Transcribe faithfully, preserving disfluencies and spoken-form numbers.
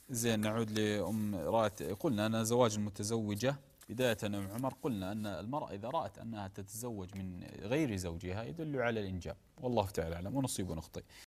زين، نعود لأم رأت. قلنا أن زواج المتزوجة بداية أم عمر، قلنا أن المرأة إذا رأت أنها تتزوج من غير زوجها يدل على الإنجاب، والله تعالى أعلم، ونصيب ونخطئ.